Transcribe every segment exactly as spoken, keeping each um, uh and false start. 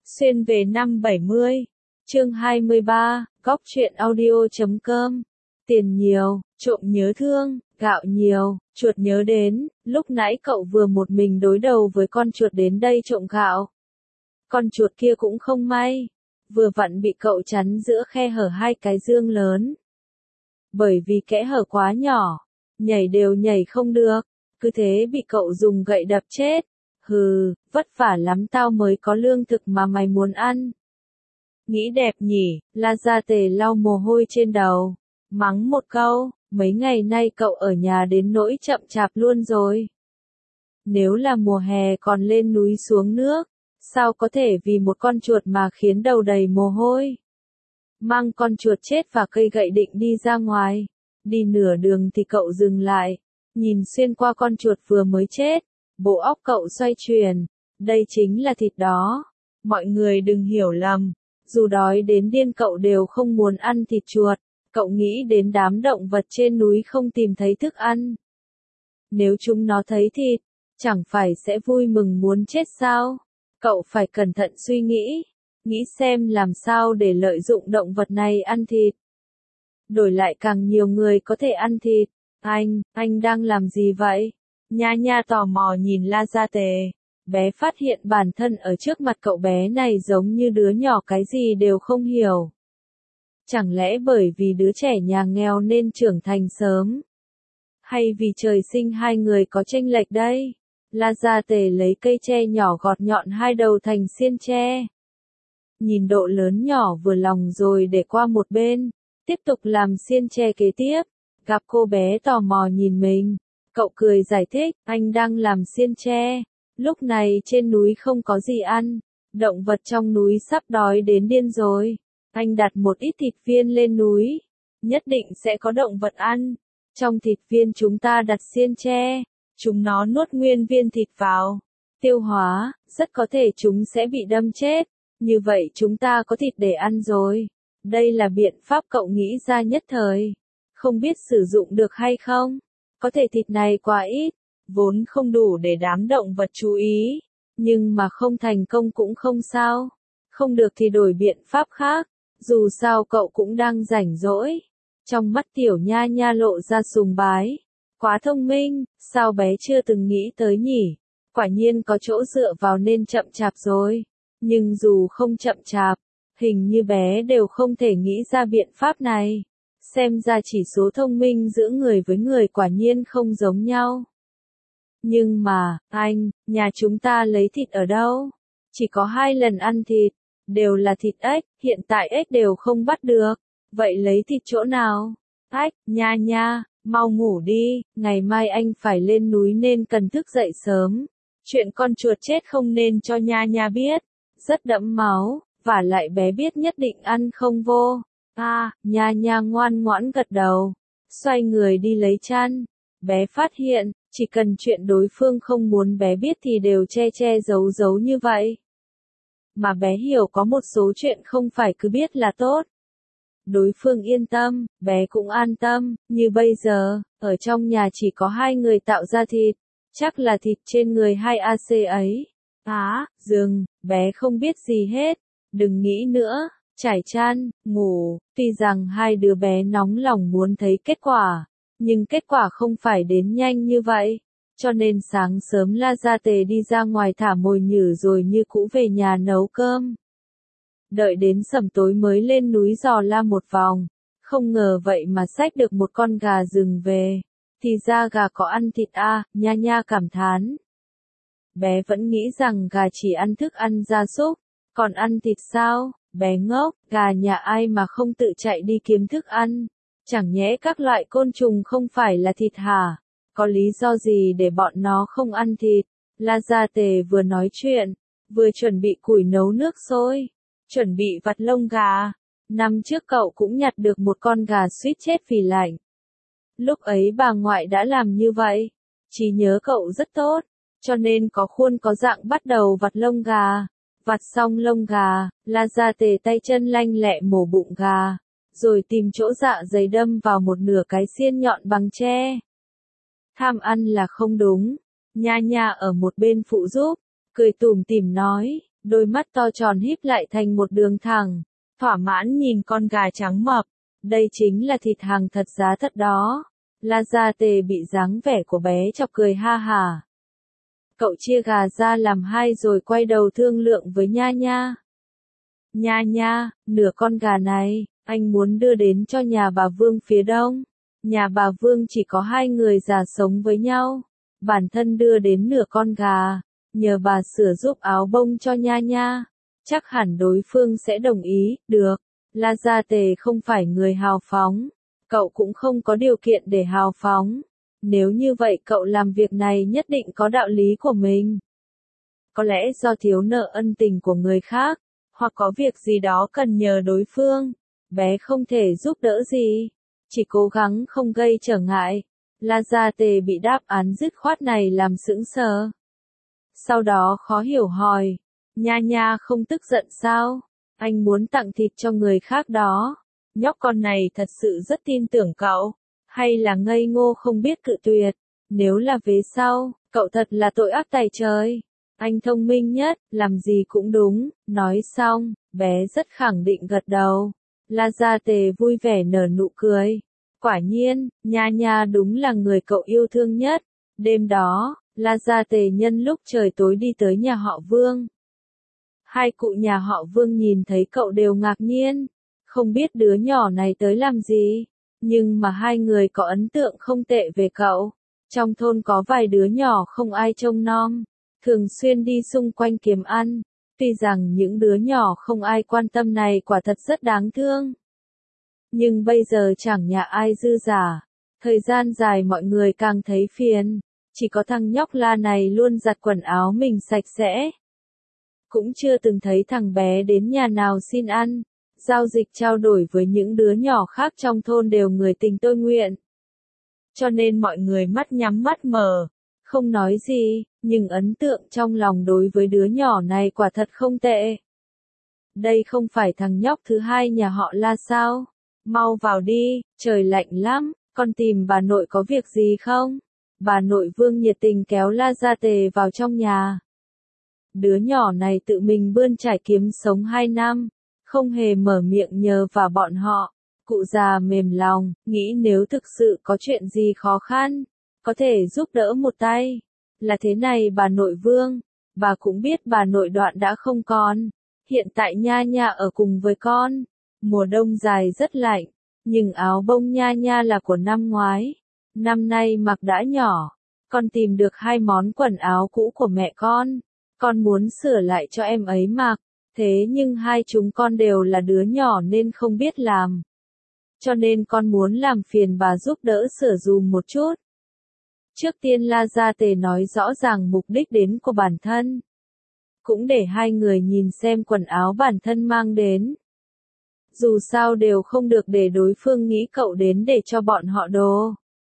Xuyên về năm bảy mươi, chương hai mươi ba, góc truyện audio chấm com. Tiền nhiều, trộm nhớ thương, gạo nhiều, chuột nhớ đến, lúc nãy cậu vừa một mình đối đầu với con chuột đến đây trộm gạo. Con chuột kia cũng không may, vừa vặn bị cậu chắn giữa khe hở hai cái dương lớn. Bởi vì kẽ hở quá nhỏ, nhảy đều nhảy không được, cứ thế bị cậu dùng gậy đập chết. Hừ, vất vả lắm tao mới có lương thực mà mày muốn ăn. Nghĩ đẹp nhỉ, La Gia Tề lau mồ hôi trên đầu, mắng một câu, mấy ngày nay cậu ở nhà đến nỗi chậm chạp luôn rồi. Nếu là mùa hè còn lên núi xuống nước, sao có thể vì một con chuột mà khiến đầu đầy mồ hôi. Mang con chuột chết và cây gậy định đi ra ngoài, đi nửa đường thì cậu dừng lại, nhìn xuyên qua con chuột vừa mới chết. Bộ óc cậu xoay chuyển, đây chính là thịt đó. Mọi người đừng hiểu lầm, dù đói đến điên cậu đều không muốn ăn thịt chuột, cậu nghĩ đến đám động vật trên núi không tìm thấy thức ăn. Nếu chúng nó thấy thịt, chẳng phải sẽ vui mừng muốn chết sao? Cậu phải cẩn thận suy nghĩ, nghĩ xem làm sao để lợi dụng động vật này ăn thịt. Đổi lại càng nhiều người có thể ăn thịt. Anh, anh đang làm gì vậy? Nha Nha tò mò nhìn La Gia Tề, bé phát hiện bản thân ở trước mặt cậu bé này giống như đứa nhỏ cái gì đều không hiểu. Chẳng lẽ bởi vì đứa trẻ nhà nghèo nên trưởng thành sớm? Hay vì trời sinh hai người có chênh lệch đây? La Gia Tề lấy cây tre nhỏ gọt nhọn hai đầu thành xiên tre. Nhìn độ lớn nhỏ vừa lòng rồi để qua một bên, tiếp tục làm xiên tre kế tiếp, gặp cô bé tò mò nhìn mình. Cậu cười giải thích, anh đang làm xiên tre. Lúc này trên núi không có gì ăn, động vật trong núi sắp đói đến điên rồi. Anh đặt một ít thịt viên lên núi, nhất định sẽ có động vật ăn. Trong thịt viên chúng ta đặt xiên tre, chúng nó nuốt nguyên viên thịt vào, tiêu hóa, rất có thể chúng sẽ bị đâm chết. Như vậy chúng ta có thịt để ăn rồi. Đây là biện pháp cậu nghĩ ra nhất thời. Không biết sử dụng được hay không? Có thể thịt này quá ít, vốn không đủ để đám động vật chú ý, nhưng mà không thành công cũng không sao. Không được thì đổi biện pháp khác, dù sao cậu cũng đang rảnh rỗi. Trong mắt tiểu Nha Nha lộ ra sùng bái. Quá thông minh, sao bé chưa từng nghĩ tới nhỉ? Quả nhiên có chỗ dựa vào nên chậm chạp rồi. Nhưng dù không chậm chạp, hình như bé đều không thể nghĩ ra biện pháp này. Xem ra chỉ số thông minh giữa người với người quả nhiên không giống nhau. Nhưng mà, anh, nhà chúng ta lấy thịt ở đâu? Chỉ có hai lần ăn thịt, đều là thịt ếch, hiện tại ếch đều không bắt được. Vậy lấy thịt chỗ nào? Ếch, Nha Nha, mau ngủ đi, ngày mai anh phải lên núi nên cần thức dậy sớm. Chuyện con chuột chết không nên cho Nha Nha biết, rất đẫm máu, vả lại bé biết nhất định ăn không vô. À, Nha Nha ngoan ngoãn gật đầu, xoay người đi lấy chăn. Bé phát hiện, chỉ cần chuyện đối phương không muốn bé biết thì đều che che giấu giấu như vậy. Mà bé hiểu có một số chuyện không phải cứ biết là tốt. Đối phương yên tâm, bé cũng an tâm, như bây giờ, ở trong nhà chỉ có hai người tạo ra thịt, chắc là thịt trên người hai a xê ấy. Á, dừng, bé không biết gì hết, đừng nghĩ nữa. Trải chăn, ngủ, tuy rằng hai đứa bé nóng lòng muốn thấy kết quả, nhưng kết quả không phải đến nhanh như vậy, cho nên sáng sớm La Gia Tề đi ra ngoài thả mồi nhử rồi như cũ về nhà nấu cơm. Đợi đến sẩm tối mới lên núi dò la một vòng, không ngờ vậy mà xách được một con gà rừng về, thì ra gà có ăn thịt à, Nha Nha cảm thán. Bé vẫn nghĩ rằng gà chỉ ăn thức ăn gia súc, còn ăn thịt sao? Bé ngốc, gà nhà ai mà không tự chạy đi kiếm thức ăn? Chẳng nhẽ các loại côn trùng không phải là thịt hả? Có lý do gì để bọn nó không ăn thịt? La Gia Tề vừa nói chuyện, vừa chuẩn bị củi nấu nước sôi, chuẩn bị vặt lông gà. Năm trước cậu cũng nhặt được một con gà suýt chết vì lạnh. Lúc ấy bà ngoại đã làm như vậy. Trí nhớ cậu rất tốt, cho nên có khuôn có dạng bắt đầu vặt lông gà. Vặt xong lông gà, La Gia Tề tay chân lanh lẹ mổ bụng gà, rồi tìm chỗ dạ dày đâm vào một nửa cái xiên nhọn bằng tre. Tham ăn là không đúng, Nha Nha ở một bên phụ giúp, cười tủm tỉm nói, đôi mắt to tròn híp lại thành một đường thẳng, thỏa mãn nhìn con gà trắng mập. Đây chính là thịt hàng thật giá thật đó. La Gia Tề bị dáng vẻ của bé chọc cười ha hả. Cậu chia gà ra làm hai rồi quay đầu thương lượng với Nha Nha. Nha Nha, nửa con gà này, anh muốn đưa đến cho nhà bà Vương phía đông. Nhà bà Vương chỉ có hai người già sống với nhau. Bản thân đưa đến nửa con gà, nhờ bà sửa giúp áo bông cho Nha Nha. Chắc hẳn đối phương sẽ đồng ý, được. La Gia Tề không phải người hào phóng. Cậu cũng không có điều kiện để hào phóng. Nếu như vậy cậu làm việc này nhất định có đạo lý của mình. Có lẽ do thiếu nợ ân tình của người khác, hoặc có việc gì đó cần nhờ đối phương. Bé không thể giúp đỡ gì, chỉ cố gắng không gây trở ngại. La Gia Tề bị đáp án dứt khoát này làm sững sờ. Sau đó khó hiểu hỏi, Nha Nha không tức giận sao? Anh muốn tặng thịt cho người khác đó. Nhóc con này thật sự rất tin tưởng cậu, hay là ngây ngô không biết cự tuyệt. Nếu là về sau, cậu thật là tội ác tày trời. Anh thông minh nhất, làm gì cũng đúng. Nói xong, bé rất khẳng định gật đầu. La Gia Tề vui vẻ nở nụ cười. Quả nhiên, Nha Nha đúng là người cậu yêu thương nhất. Đêm đó, La Gia Tề nhân lúc trời tối đi tới nhà họ Vương. Hai cụ nhà họ Vương nhìn thấy cậu đều ngạc nhiên. Không biết đứa nhỏ này tới làm gì, nhưng mà hai người có ấn tượng không tệ về cậu. Trong thôn có vài đứa nhỏ không ai trông nom, thường xuyên đi xung quanh kiếm ăn. Tuy rằng những đứa nhỏ không ai quan tâm này quả thật rất đáng thương. Nhưng bây giờ chẳng nhà ai dư giả. Thời gian dài mọi người càng thấy phiền. Chỉ có thằng nhóc La này luôn giặt quần áo mình sạch sẽ. Cũng chưa từng thấy thằng bé đến nhà nào xin ăn. Giao dịch trao đổi với những đứa nhỏ khác trong thôn đều người tình tôi nguyện. Cho nên mọi người mắt nhắm mắt mở, không nói gì, nhưng ấn tượng trong lòng đối với đứa nhỏ này quả thật không tệ. Đây không phải thằng nhóc thứ hai nhà họ La sao? Mau vào đi, trời lạnh lắm, con tìm bà nội có việc gì không? Bà nội Vương nhiệt tình kéo La Gia Tề vào trong nhà. Đứa nhỏ này tự mình bươn trải kiếm sống hai năm. Không hề mở miệng nhờ vào bọn họ. Cụ già mềm lòng, nghĩ nếu thực sự có chuyện gì khó khăn, có thể giúp đỡ một tay. Là thế này bà nội Vương, bà cũng biết bà nội Đoạn đã không còn. Hiện tại Nha Nha ở cùng với con. Mùa đông dài rất lạnh, nhưng áo bông Nha Nha là của năm ngoái. Năm nay mặc đã nhỏ, con tìm được hai món quần áo cũ của mẹ con. Con muốn sửa lại cho em ấy mặc. Thế nhưng hai chúng con đều là đứa nhỏ nên không biết làm. Cho nên con muốn làm phiền bà giúp đỡ sửa dùm một chút. Trước tiên La Gia Tề nói rõ ràng mục đích đến của bản thân. Cũng để hai người nhìn xem quần áo bản thân mang đến. Dù sao đều không được để đối phương nghĩ cậu đến để cho bọn họ đồ.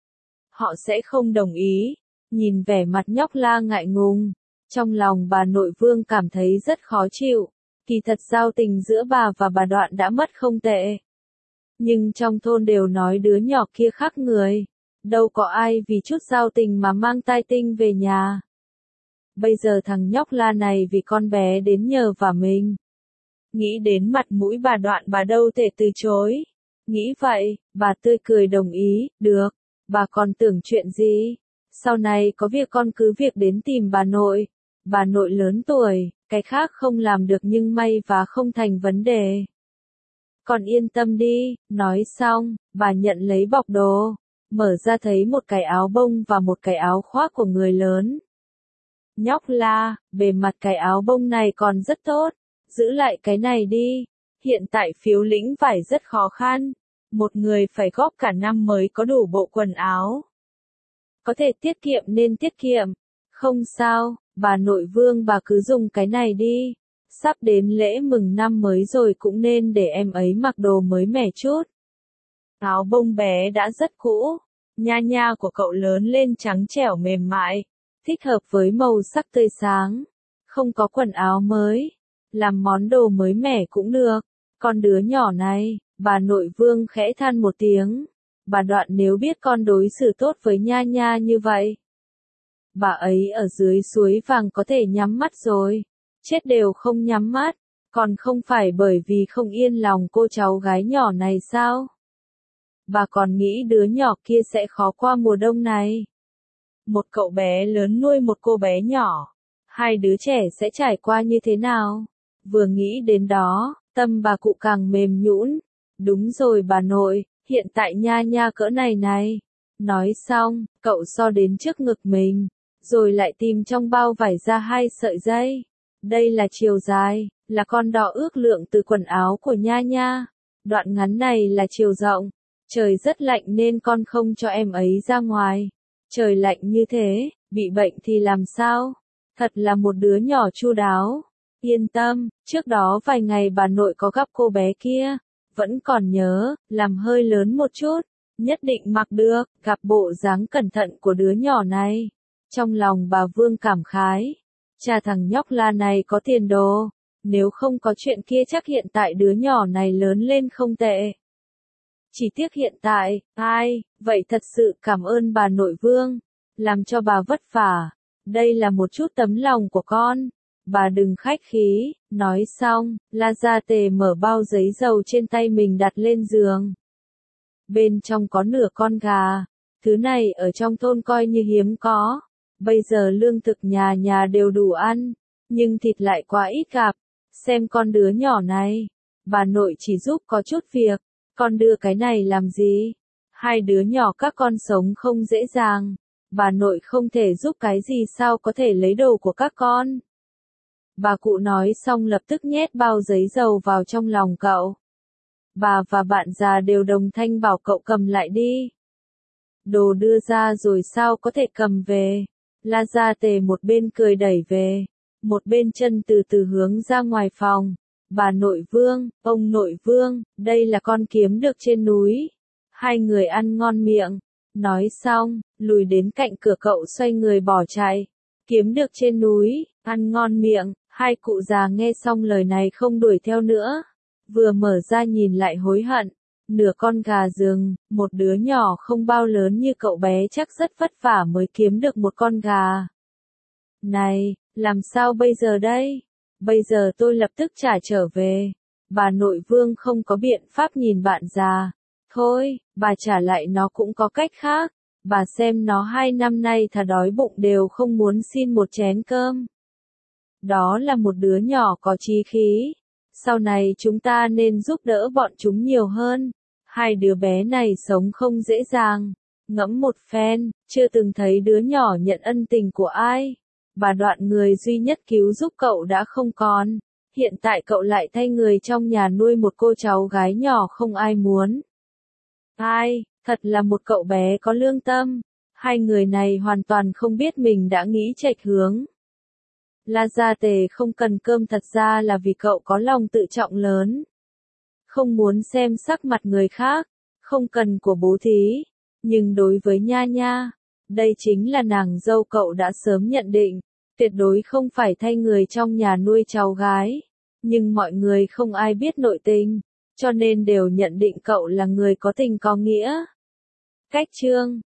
Họ sẽ không đồng ý. Nhìn vẻ mặt nhóc La ngại ngùng. Trong lòng bà nội Vương cảm thấy rất khó chịu. Kỳ thật giao tình giữa bà và bà Đoạn đã mất không tệ. Nhưng trong thôn đều nói đứa nhỏ kia khác người. Đâu có ai vì chút giao tình mà mang tai tinh về nhà. Bây giờ thằng nhóc La này vì con bé đến nhờ vào mình. Nghĩ đến mặt mũi bà Đoạn bà đâu thể từ chối. Nghĩ vậy, bà tươi cười đồng ý, được, bà còn tưởng chuyện gì. Sau này có việc con cứ việc đến tìm bà nội. Bà nội lớn tuổi, cái khác không làm được nhưng may và không thành vấn đề. Con yên tâm đi, nói xong, bà nhận lấy bọc đồ, mở ra thấy một cái áo bông và một cái áo khoác của người lớn. Nhóc La, bề mặt cái áo bông này còn rất tốt, giữ lại cái này đi, hiện tại phiếu lĩnh vải rất khó khăn, một người phải góp cả năm mới có đủ bộ quần áo. Có thể tiết kiệm nên tiết kiệm, không sao. Bà nội Vương bà cứ dùng cái này đi. Sắp đến lễ mừng năm mới rồi cũng nên để em ấy mặc đồ mới mẻ chút. Áo bông bé đã rất cũ. Nha Nha của cậu lớn lên trắng trẻo mềm mại. Thích hợp với màu sắc tươi sáng. Không có quần áo mới. Làm món đồ mới mẻ cũng được. Con đứa nhỏ này, bà nội Vương khẽ than một tiếng. Bà Đoạn nếu biết con đối xử tốt với Nha Nha như vậy. Bà ấy ở dưới suối vàng có thể nhắm mắt rồi. chết đều không nhắm mắt, còn không phải bởi vì không yên lòng cô cháu gái nhỏ này sao? Bà còn nghĩ đứa nhỏ kia sẽ khó qua mùa đông này. Một cậu bé lớn nuôi một cô bé nhỏ, hai đứa trẻ sẽ trải qua như thế nào? Vừa nghĩ đến đó, tâm bà cụ càng mềm nhũn. Đúng rồi bà nội, hiện tại nha nha cỡ này này. Nói xong, cậu so đến trước ngực mình, rồi lại tìm trong bao vải ra hai sợi dây. Đây là chiều dài, là con đo ước lượng từ quần áo của nha nha. Đoạn ngắn này là chiều rộng. Trời rất lạnh nên con không cho em ấy ra ngoài. Trời lạnh như thế, bị bệnh thì làm sao? Thật là một đứa nhỏ chu đáo. Yên tâm, trước đó vài ngày bà nội có gặp cô bé kia. Vẫn còn nhớ, làm hơi lớn một chút. Nhất định mặc được, gặp bộ dáng cẩn thận của đứa nhỏ này. Trong lòng bà Vương cảm khái. Cha thằng nhóc La này có tiền đồ. Nếu không có chuyện kia chắc hiện tại đứa nhỏ này lớn lên không tệ. Chỉ tiếc hiện tại, ai, vậy thật sự cảm ơn bà nội Vương. Làm cho bà vất vả. Đây là một chút tấm lòng của con. Bà đừng khách khí. Nói xong, La Gia Tề mở bao giấy dầu trên tay mình đặt lên giường. Bên trong có nửa con gà. Thứ này ở trong thôn coi như hiếm có. Bây giờ lương thực nhà nhà đều đủ ăn. Nhưng thịt lại quá ít gặp. Xem con đứa nhỏ này. Bà nội chỉ giúp có chút việc. Con đưa cái này làm gì? Hai đứa nhỏ các con sống không dễ dàng. Bà nội không thể giúp cái gì sao có thể lấy đồ của các con. Bà cụ nói xong lập tức nhét bao giấy dầu vào trong lòng cậu. Bà và bạn già đều đồng thanh bảo cậu cầm lại đi. Đồ đưa ra rồi sao có thể cầm về. La Gia Tề một bên cười đẩy về. Một bên chân từ từ hướng ra ngoài phòng. Bà nội Vương, ông nội Vương, đây là con kiếm được trên núi. Hai người ăn ngon miệng. Nói xong, lùi đến cạnh cửa cậu xoay người bỏ chạy. Kiếm được trên núi, ăn ngon miệng. Hai cụ già nghe xong lời này không đuổi theo nữa. Vừa mở ra nhìn lại hối hận. Nửa con gà rừng, một đứa nhỏ không bao lớn như cậu bé chắc rất vất vả mới kiếm được một con gà. Này, làm sao bây giờ đây? Bây giờ tôi lập tức trả trở về. Bà nội Vương không có biện pháp nhìn bạn già. Thôi, bà trả lại nó cũng có cách khác. Bà xem nó hai năm nay thà đói bụng đều không muốn xin một chén cơm. Đó là một đứa nhỏ có chí khí. Sau này chúng ta nên giúp đỡ bọn chúng nhiều hơn. Hai đứa bé này sống không dễ dàng. Ngẫm một phen, chưa từng thấy đứa nhỏ nhận ân tình của ai. Bà Đoạn người duy nhất cứu giúp cậu đã không còn. Hiện tại cậu lại thay người trong nhà nuôi một cô cháu gái nhỏ không ai muốn. Ai, thật là một cậu bé có lương tâm. Hai người này hoàn toàn không biết mình đã nghĩ chệch hướng. La Gia Tề không cần cơm thật ra là vì cậu có lòng tự trọng lớn. Không muốn xem sắc mặt người khác, không cần của bố thí. Nhưng đối với Nha Nha, đây chính là nàng dâu cậu đã sớm nhận định, tuyệt đối không phải thay người trong nhà nuôi cháu gái. Nhưng mọi người không ai biết nội tình, cho nên đều nhận định cậu là người có tình có nghĩa. Cách chương